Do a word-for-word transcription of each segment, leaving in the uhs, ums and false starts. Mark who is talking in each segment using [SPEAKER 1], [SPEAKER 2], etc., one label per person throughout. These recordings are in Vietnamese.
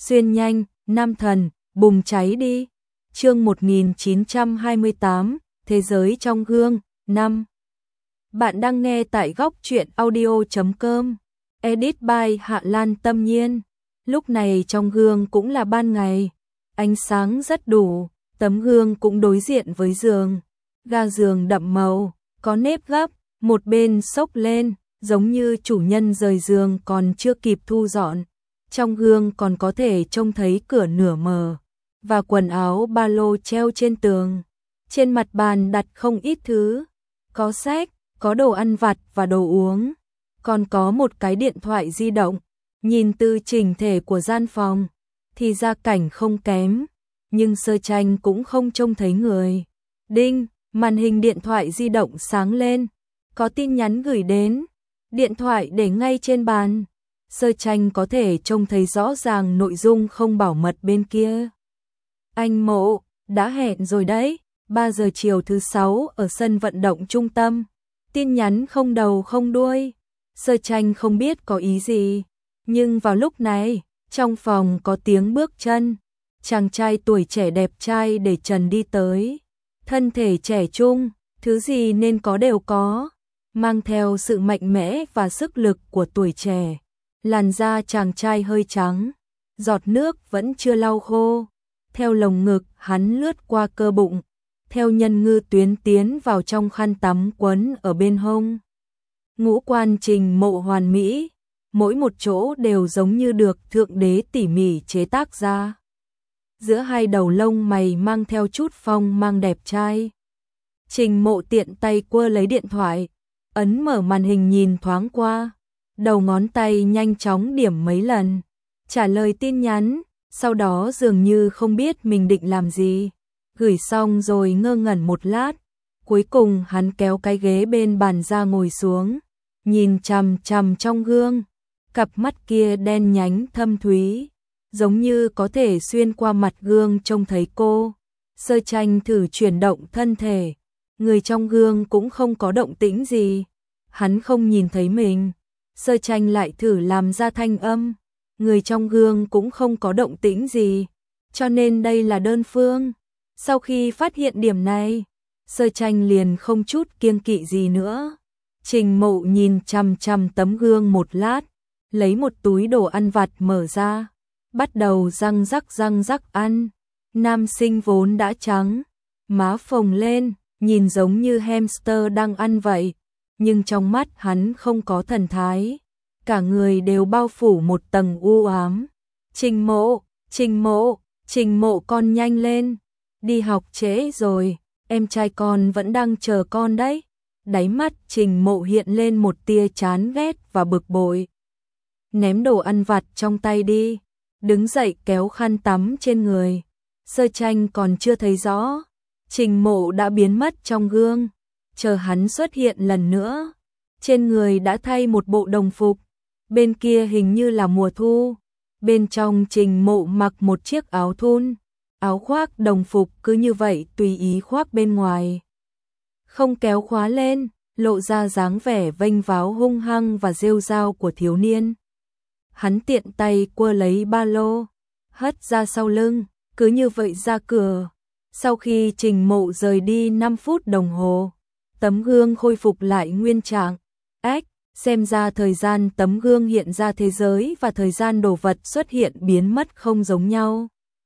[SPEAKER 1] xuyên nhanh, nam thần, bùng cháy đi. Chương một nghìn chín trăm hai mươi tám, Thế giới trong gương, năm. Bạn đang nghe tại góc truyện audio chấm com. Edit by Hạ Lan Tâm Nhiên. Lúc này trong gương cũng là ban ngày, ánh sáng rất đủ, tấm gương cũng đối diện với giường. Ga giường đậm màu, có nếp gấp, một bên xốc lên, giống như chủ nhân rời giường còn chưa kịp thu dọn. Trong gương còn có thể trông thấy cửa nửa mờ và quần áo ba lô treo trên tường. Trên mặt bàn đặt không ít thứ, có sách, có đồ ăn vặt và đồ uống, còn có một cái điện thoại di động. Nhìn từ chỉnh thể của gian phòng thì gia cảnh không kém, nhưng Sơ Tranh cũng không trông thấy người. Đinh, màn hình điện thoại di động sáng lên, có tin nhắn gửi đến. Điện thoại để ngay trên bàn, Sơ Tranh có thể trông thấy rõ ràng nội dung không bảo mật bên kia. Anh Mộ, đã hẹn rồi đấy, ba giờ chiều thứ sáu ở sân vận động trung tâm. Tin nhắn không đầu không đuôi. Sơ Tranh không biết có ý gì, nhưng vào lúc này, trong phòng có tiếng bước chân. Chàng trai tuổi trẻ đẹp trai để trần đi tới. Thân thể trẻ trung, thứ gì nên có đều có, mang theo sự mạnh mẽ và sức lực của tuổi trẻ. Làn da chàng trai hơi trắng, giọt nước vẫn chưa lau khô. Theo lồng ngực hắn lướt qua cơ bụng, theo nhân ngư tuyến tiến vào trong khăn tắm quấn ở bên hông. Ngũ quan Trình Mộ hoàn mỹ, mỗi một chỗ đều giống như được Thượng Đế tỉ mỉ chế tác ra. Giữa hai đầu lông mày mang theo chút phong mang đẹp trai. Trình Mộ tiện tay quơ lấy điện thoại, ấn mở màn hình nhìn thoáng qua, đầu ngón tay nhanh chóng điểm mấy lần, trả lời tin nhắn, sau đó dường như không biết mình định làm gì. Gửi xong rồi ngơ ngẩn một lát, cuối cùng hắn kéo cái ghế bên bàn ra ngồi xuống, nhìn chằm chằm trong gương, cặp mắt kia đen nhánh thâm thúy, giống như có thể xuyên qua mặt gương trông thấy cô. Sơ Tranh thử chuyển động thân thể, người trong gương cũng không có động tĩnh gì, hắn không nhìn thấy mình. Sơ Tranh lại thử làm ra thanh âm, người trong gương cũng không có động tĩnh gì, cho nên đây là đơn phương. Sau khi phát hiện điểm này, Sơ Tranh liền không chút kiêng kỵ gì nữa. Trình Mộ nhìn chằm chằm tấm gương một lát, lấy một túi đồ ăn vặt mở ra, bắt đầu răng rắc răng rắc ăn. Nam sinh vốn đã trắng, má phồng lên, nhìn giống như hamster đang ăn vậy, nhưng trong mắt hắn không có thần thái, cả người đều bao phủ một tầng u ám. Trình Mộ, Trình Mộ, Trình Mộ con nhanh lên, đi học trễ rồi, em trai con vẫn đang chờ con đấy. Đáy mắt Trình Mộ hiện lên một tia chán ghét và bực bội. Ném đồ ăn vặt trong tay đi, đứng dậy kéo khăn tắm trên người. Sơ Tranh còn chưa thấy rõ, Trình Mộ đã biến mất trong gương. Chờ hắn xuất hiện lần nữa, trên người đã thay một bộ đồng phục, bên kia hình như là mùa thu. Bên trong Trình Mộ mặc một chiếc áo thun, áo khoác đồng phục cứ như vậy tùy ý khoác bên ngoài, không kéo khóa lên, lộ ra dáng vẻ vênh váo hung hăng và rêu rao của thiếu niên. Hắn tiện tay quơ lấy ba lô, hất ra sau lưng, cứ như vậy ra cửa. Sau khi Trình Mộ rời đi năm phút đồng hồ, tấm gương khôi phục lại nguyên trạng. Ếch, xem ra thời gian tấm gương hiện ra thế giới và thời gian đồ vật xuất hiện biến mất không giống nhau.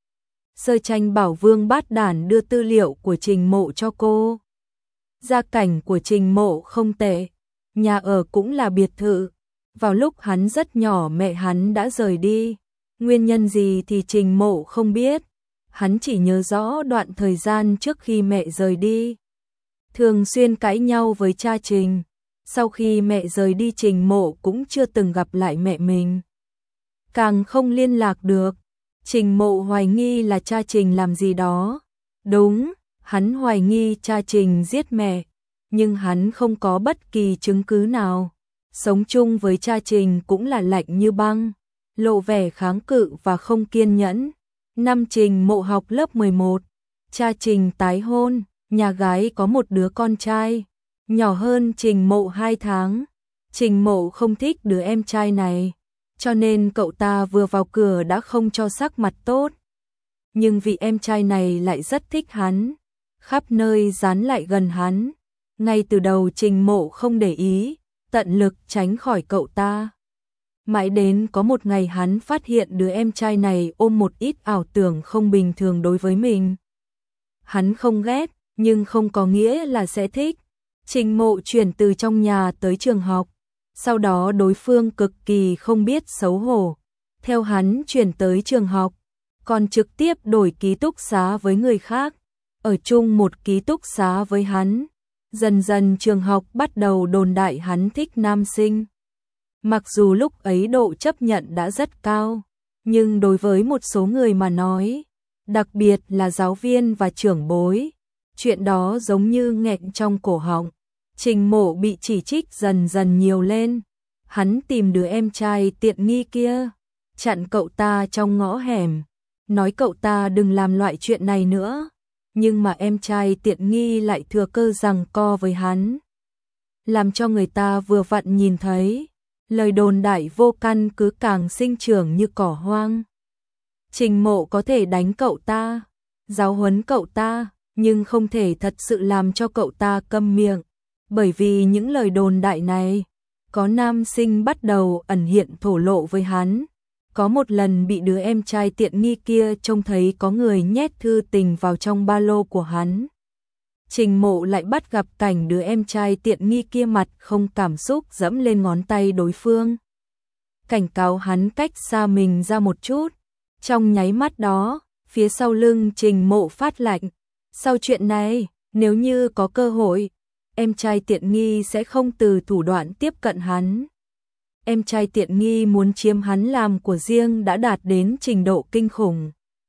[SPEAKER 1] Sơ Tranh bảo Vương Bát Đản đưa tư liệu của Trình Mộ cho cô. Gia cảnh của Trình Mộ không tệ, nhà ở cũng là biệt thự. Vào lúc hắn rất nhỏ mẹ hắn đã rời đi, nguyên nhân gì thì Trình Mộ không biết, hắn chỉ nhớ rõ đoạn thời gian trước khi mẹ rời đi. Thường xuyên cãi nhau với cha Trình, sau khi mẹ rời đi Trình Mộ cũng chưa từng gặp lại mẹ mình. Càng không liên lạc được, Trình Mộ hoài nghi là cha Trình làm gì đó. Đúng, hắn hoài nghi cha Trình giết mẹ, nhưng hắn không có bất kỳ chứng cứ nào. Sống chung với cha Trình cũng là lạnh như băng, lộ vẻ kháng cự và không kiên nhẫn. Năm Trình Mộ học lớp mười một, cha Trình tái hôn, nhà gái có một đứa con trai, nhỏ hơn Trình Mộ hai tháng. Trình Mộ không thích đứa em trai này, cho nên cậu ta vừa vào cửa đã không cho sắc mặt tốt. Nhưng vị em trai này lại rất thích hắn, khắp nơi dán lại gần hắn. Ngay từ đầu Trình Mộ không để ý, tận lực tránh khỏi cậu ta. Mãi đến có một ngày hắn phát hiện đứa em trai này ôm một ít ảo tưởng không bình thường đối với mình. Hắn không ghét, nhưng không có nghĩa là sẽ thích. Trình Mộ chuyển từ trong nhà tới trường học, sau đó đối phương cực kỳ không biết xấu hổ. Theo hắn chuyển tới trường học, còn trực tiếp đổi ký túc xá với người khác, ở chung một ký túc xá với hắn. Dần dần trường học bắt đầu đồn đại hắn thích nam sinh. Mặc dù lúc ấy độ chấp nhận đã rất cao, nhưng đối với một số người mà nói, đặc biệt là giáo viên và trưởng bối, chuyện đó giống như nghẹn trong cổ họng. Trình Mộ bị chỉ trích dần dần nhiều lên. Hắn tìm đứa em trai tiện nghi kia, chặn cậu ta trong ngõ hẻm, nói cậu ta đừng làm loại chuyện này nữa. Nhưng mà em trai tiện nghi lại thừa cơ giằng co với hắn, làm cho người ta vừa vặn nhìn thấy. Lời đồn đại vô căn cứ càng sinh trưởng như cỏ hoang. Trình Mộ có thể đánh cậu ta, giáo huấn cậu ta, nhưng không thể thật sự làm cho cậu ta câm miệng. Bởi vì những lời đồn đại này, có nam sinh bắt đầu ẩn hiện thổ lộ với hắn. Có một lần bị đứa em trai tiện nghi kia trông thấy có người nhét thư tình vào trong ba lô của hắn. Trình Mộ lại bắt gặp cảnh đứa em trai tiện nghi kia mặt không cảm xúc dẫm lên ngón tay đối phương, cảnh cáo hắn cách xa mình ra một chút. Trong nháy mắt đó, phía sau lưng Trình Mộ phát lạnh. Sau chuyện này, nếu như có cơ hội, em trai tiện nghi sẽ không từ thủ đoạn tiếp cận hắn. Em trai tiện nghi muốn chiếm hắn làm của riêng đã đạt đến trình độ kinh khủng.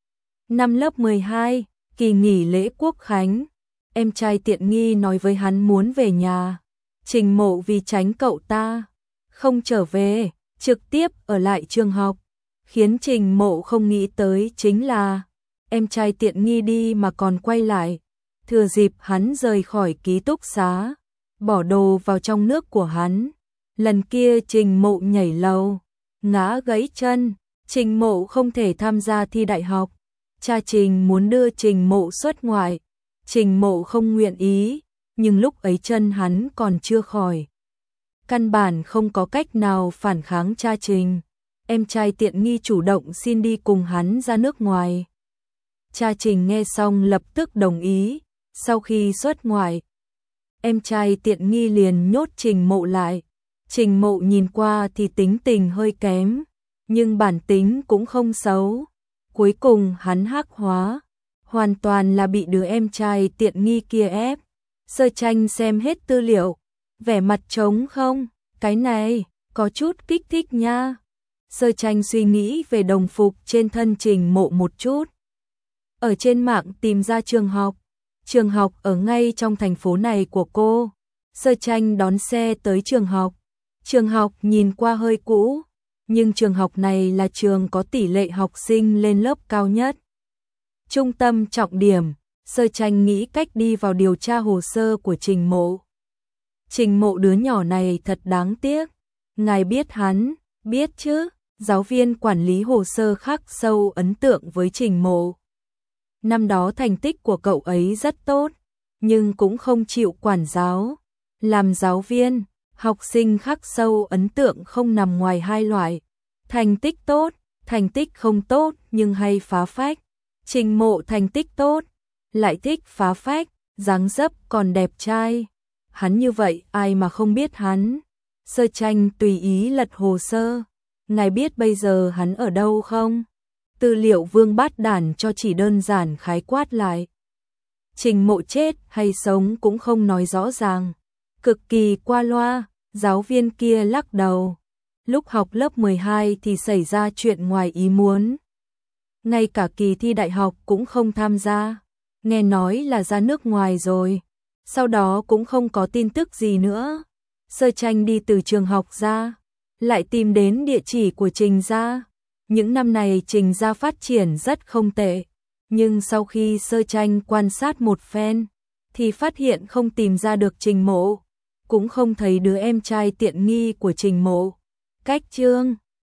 [SPEAKER 1] Năm lớp mười hai, kỳ nghỉ lễ Quốc khánh, em trai tiện nghi nói với hắn muốn về nhà. Trình Mộ vì tránh cậu ta, không trở về, trực tiếp ở lại trường học. Khiến Trình Mộ không nghĩ tới chính là, em trai tiện nghi đi mà còn quay lại. Thừa dịp hắn rời khỏi ký túc xá, bỏ đồ vào trong nước của hắn. Lần kia Trình Mộ nhảy lầu, ngã gãy chân, Trình Mộ không thể tham gia thi đại học. Cha Trình muốn đưa Trình Mộ xuất ngoại, Trình Mộ không nguyện ý, nhưng lúc ấy chân hắn còn chưa khỏi. Căn bản không có cách nào phản kháng cha Trình. Em trai tiện nghi chủ động xin đi cùng hắn ra nước ngoài. Cha Trình nghe xong lập tức đồng ý. Sau khi xuất ngoại, em trai tiện nghi liền nhốt Trình Mộ lại. Trình Mộ nhìn qua thì tính tình hơi kém, nhưng bản tính cũng không xấu. Cuối cùng hắn hắc hóa, hoàn toàn là bị đứa em trai tiện nghi kia ép. Sơ Tranh xem hết tư liệu, vẻ mặt trống không, cái này có chút kích thích nha. Sơ Tranh suy nghĩ về đồng phục trên thân Trình Mộ một chút. Ở trên mạng tìm ra trường học. Trường học ở ngay trong thành phố này của cô. Sơ Tranh đón xe tới trường học. Trường học nhìn qua hơi cũ, nhưng trường học này là trường có tỷ lệ học sinh lên lớp cao nhất. Trung tâm trọng điểm, Sơ Tranh nghĩ cách đi vào điều tra hồ sơ của Trình Mộ. Trình Mộ đứa nhỏ này thật đáng tiếc. Ngài biết hắn, biết chứ, giáo viên quản lý hồ sơ khắc sâu ấn tượng với Trình Mộ. Năm đó thành tích của cậu ấy rất tốt, nhưng cũng không chịu quản giáo. Làm giáo viên, học sinh khắc sâu ấn tượng không nằm ngoài hai loại. Thành tích tốt, thành tích không tốt nhưng hay phá phách. Trình Mộ thành tích tốt, lại thích phá phách, dáng dấp còn đẹp trai. Hắn như vậy ai mà không biết hắn. Sơ Tranh tùy ý lật hồ sơ. Ngài biết bây giờ hắn ở đâu không? Tư liệu Vương Bát Đản cho chỉ đơn giản khái quát lại. Trình Mộ chết hay sống cũng không nói rõ ràng. Cực kỳ qua loa, giáo viên kia lắc đầu. Lúc học lớp mười hai thì xảy ra chuyện ngoài ý muốn. Ngay cả kỳ thi đại học cũng không tham gia. Nghe nói là ra nước ngoài rồi. Sau đó cũng không có tin tức gì nữa. Sơ Tranh đi từ trường học ra, lại tìm đến địa chỉ của Trình gia. Những năm này Trình gia phát triển rất không tệ, nhưng sau khi Sơ Tranh quan sát một phen, thì phát hiện không tìm ra được Trình Mộ, cũng không thấy đứa em trai tiện nghi của Trình Mộ. Cách chương